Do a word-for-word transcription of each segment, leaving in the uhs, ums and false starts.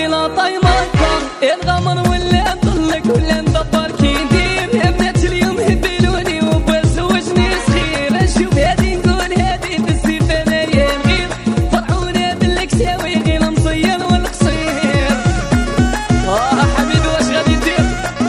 هادي لا طايماكا الغمر ولا نطلق ولا ندبر كي ندير يا بنات اليوم هبلوني وبزوجني صغير نشوف هادي نقول هادي بالسيف انايا نغير فرحونا بالكساوي غير مصير والقصير. اه حبيبي واش غادي دير؟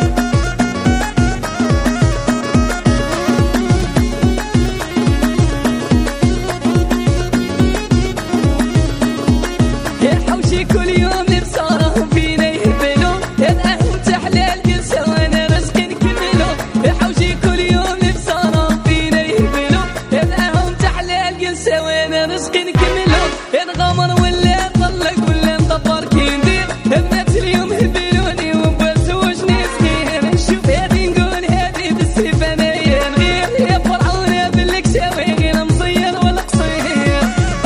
يا حوشي كل يوم لبصارهم فينا يهبلوا يدعهم تحلال جلسة وانا رزق نكملوا. يا حوشي كل يوم لبصارهم فينا يهبلوا يدعهم تحلال جلسة وانا رزق نكملوا. نغامر ولا نطلق ولا ندبر كي ندير البنات اليوم هبلوني وبزوجني صغير نشوف هادي نقول هادي بالسيف انايا نغير يا فرحونا بالكساوي غير مصير والقصير.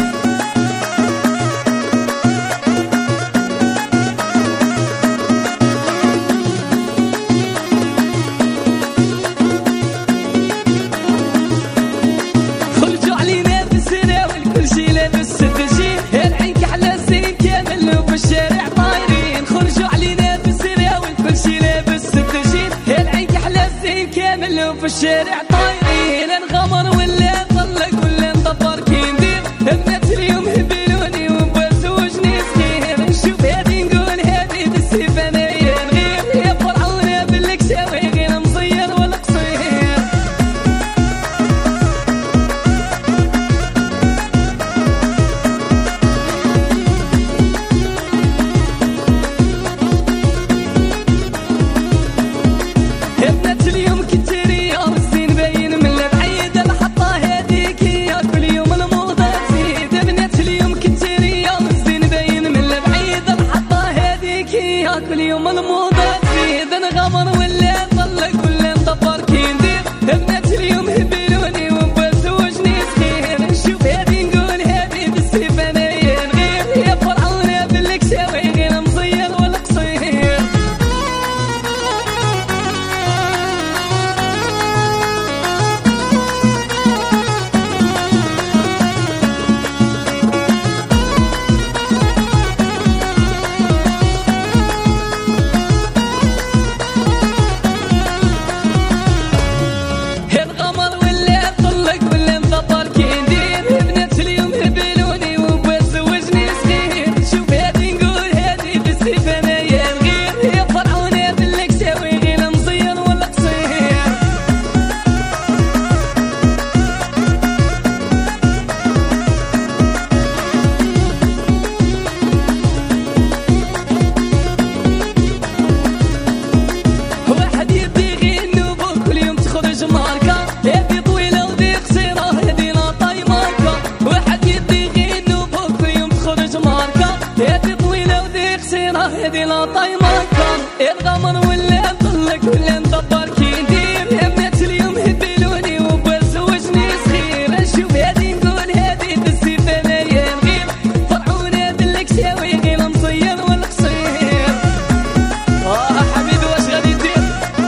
خرجوا علينا بالسراويل كل شي لابس التجين العين كحلى الزين كامل وفي الشارع طايرين. خرجوا علينا بالسراويل كل شي لابس التجين العين كحلى الزين كامل وفي الشارع طايرين. نغامر ولا نطلق ولا ندبر كي ندير البنات اليوم هبلوني وبزوجني صغير نشوف هادي نقول هادي بالسيف انايا نغير يا فرحونا بالكساوي غير مصير والقصير. يا بنات اليوم كتيرية الزين باين من البعيد الحطة هاديك يا كل يوم الموضة تزيد. يا بنات اليوم كتيرية الزين باين من البعيد الحطة هاديك يا كل يوم الموضة تزيد. نغامر ولا نطلق ولا ندبر كي ندير البنات اليوم هبلوني وبزوجني صغير نشوف هادي نقول هادي بالسيف انايا نغير يا فرحونا بالكساوي غير مصير والقصير. الغمر ولا نطلق ولا ندبر كي ندير البنات اليوم هبلوني وبزوجني صغير نشوف هادي نقول هادي بالسيف انايا نغير يا فرحونا بالكساوي غير مصير والقصير. واحد يدي غير نوبو كل يوم تخرج ماركة هادي طويلة ودي قصيرة هادي لا طايماكا. واحد يدي غير نوبو كل يوم تخرج ماركة هادي طويلة ودي قصيرة هادي لا طايماكا. الغمر ولا نطلق ولا ندبر كي ندير يا بنات اليوم هبلوني وبزوجني صغير نشوف هادي نقول هادي بالسيف انايا نغير فرحونا بالكساوي غير مصير والقصير. اه حبيبي واش غادي دير؟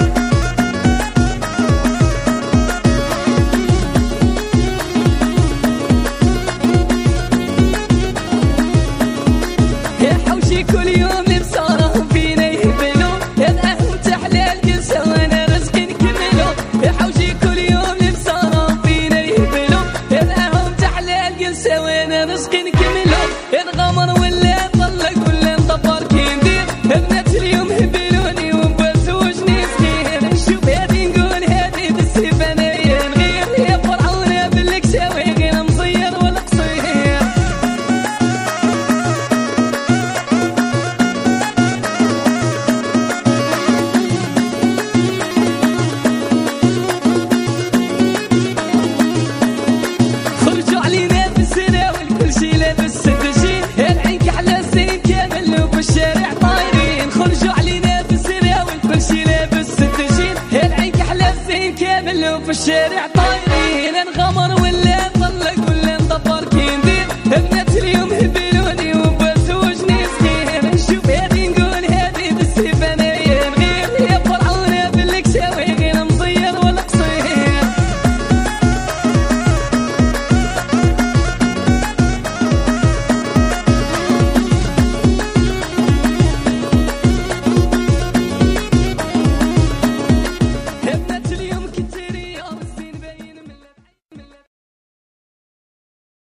يا حوشي كل يوم لبصارهم فينا يهبلوا يدعهم تحلال جلسة وانا رزق نكملوا. يا حوشي كل يوم لبصارهم فينا يهبلوا يدعهم تحلال جلسة وانا رزق نكملوا. نغامر ولا نطلق ولا ندبر كي ندير البنات اليوم هبلوني وبزوجني صغير نشوف هادي نقول هادي بالسيف انايا نغير يا فرحونا بالكساوي غير مصير والقصير. خرجوا علينا بالسراويل كل شي لابس التجين العين كحلى الزين كامل وفي الشارع طايرين. خرجوا علينا بالسراويل كل شي لابس التجين العين كحلى الزين كامل وفي الشارع طايرين. نغامر